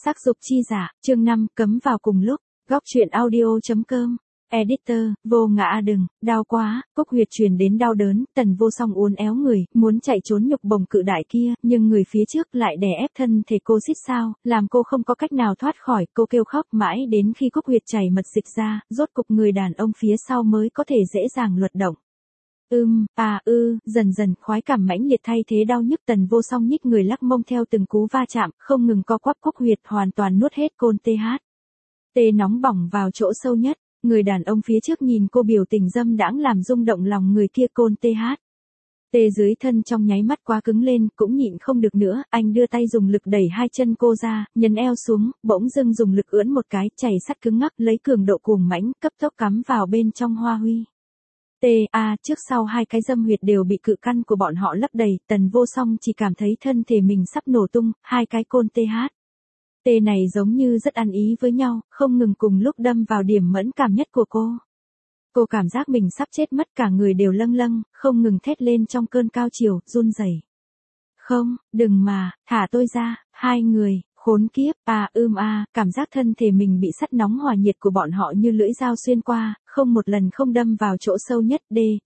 Sắc dục chi giả, chương 5, cấm vào cùng lúc, góc truyện audio.com. Editor, vô ngã đừng, đau quá, cốc huyệt truyền đến đau đớn, Tần Vô Song uốn éo người, muốn chạy trốn nhục bồng cự đại kia, nhưng người phía trước lại đè ép thân thể cô xít sao, làm cô không có cách nào thoát khỏi, cô kêu khóc mãi đến khi cốc huyệt chảy mật dịch ra, rốt cục người đàn ông phía sau mới có thể dễ dàng luật động. Dần dần, khoái cảm mãnh liệt thay thế đau nhức, Tần Vô Song nhích người lắc mông theo từng cú va chạm, không ngừng co quắp, cốc huyệt hoàn toàn nuốt hết côn THT nóng bỏng vào chỗ sâu nhất. Người đàn ông phía trước nhìn cô biểu tình dâm đãng làm rung động lòng người kia, côn THT dưới thân trong nháy mắt quá cứng lên, cũng nhịn không được nữa, anh đưa tay dùng lực đẩy hai chân cô ra, nhấn eo xuống, bỗng dưng dùng lực ưỡn một cái, chảy sắt cứng ngắc, lấy cường độ cuồng mãnh, cấp tốc cắm vào bên trong hoa huy. Trước sau hai cái dâm huyệt đều bị cự căn của bọn họ lấp đầy, Tần Vô Song chỉ cảm thấy thân thể mình sắp nổ tung, hai cái côn THT này giống như rất ăn ý với nhau, không ngừng cùng lúc đâm vào điểm mẫn cảm nhất của cô. Cô cảm giác mình sắp chết mất, cả người đều lâng lâng, không ngừng thét lên trong cơn cao chiều, run rẩy. Không, đừng mà, thả tôi ra, hai người. Khốn kiếp, cảm giác thân thể mình bị sắt nóng hòa nhiệt của bọn họ như lưỡi dao xuyên qua, không một lần không đâm vào chỗ sâu nhất,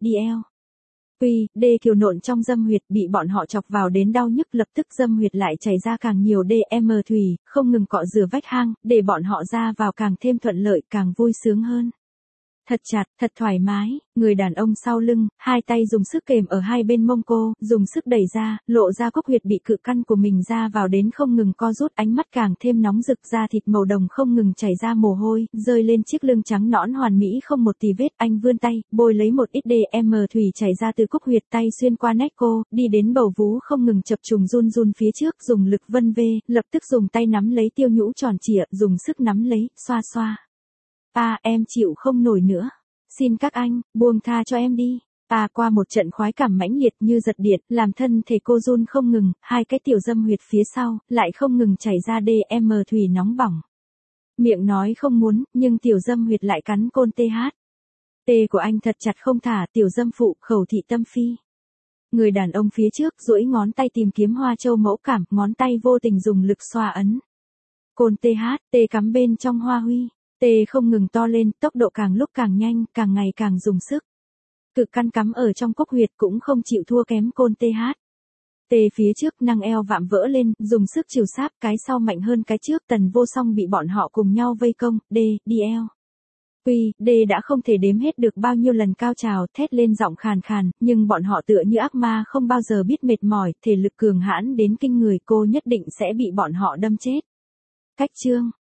kiều nộn trong dâm huyệt, bị bọn họ chọc vào đến đau nhức, lập tức dâm huyệt lại chảy ra càng nhiều thủy, không ngừng cọ rửa vách hang, để bọn họ ra vào càng thêm thuận lợi, càng vui sướng hơn. Thật chặt, thật thoải mái, người đàn ông sau lưng, hai tay dùng sức kềm ở hai bên mông cô, dùng sức đẩy ra, lộ ra cốc huyệt bị cự căn của mình ra vào đến không ngừng co rút, ánh mắt càng thêm nóng rực, da thịt màu đồng không ngừng chảy ra mồ hôi, rơi lên chiếc lưng trắng nõn hoàn mỹ không một tì vết, anh vươn tay, bôi lấy một ít thủy chảy ra từ cốc huyệt, tay xuyên qua nách cô, đi đến bầu vú không ngừng chập trùng run run phía trước, dùng lực vân vê, lập tức dùng tay nắm lấy tiêu nhũ tròn trịa, dùng sức nắm lấy, xoa xoa. Em chịu không nổi nữa. Xin các anh, buông tha cho em đi. Qua một trận khoái cảm mãnh liệt như giật điện, làm thân thể cô run không ngừng, hai cái tiểu dâm huyệt phía sau, lại không ngừng chảy ra thủy nóng bỏng. Miệng nói không muốn, nhưng tiểu dâm huyệt lại cắn côn THT của anh thật chặt không thả, tiểu dâm phụ, khẩu thị tâm phi. Người đàn ông phía trước duỗi ngón tay tìm kiếm hoa châu mẫu cảm, ngón tay vô tình dùng lực xoa ấn. Côn THT cắm bên trong hoa huy. Không ngừng to lên, tốc độ càng lúc càng nhanh, càng ngày càng dùng sức. Cực căn cắm ở trong cốc huyệt cũng không chịu thua kém côn THT phía trước, năng eo vạm vỡ lên, dùng sức chiều sáp, cái sau mạnh hơn cái trước, Tần Vô Song bị bọn họ cùng nhau vây công, đã không thể đếm hết được bao nhiêu lần cao trào, thét lên giọng khàn khàn, nhưng bọn họ tựa như ác ma không bao giờ biết mệt mỏi, thể lực cường hãn đến kinh người, cô nhất định sẽ bị bọn họ đâm chết. Cách chương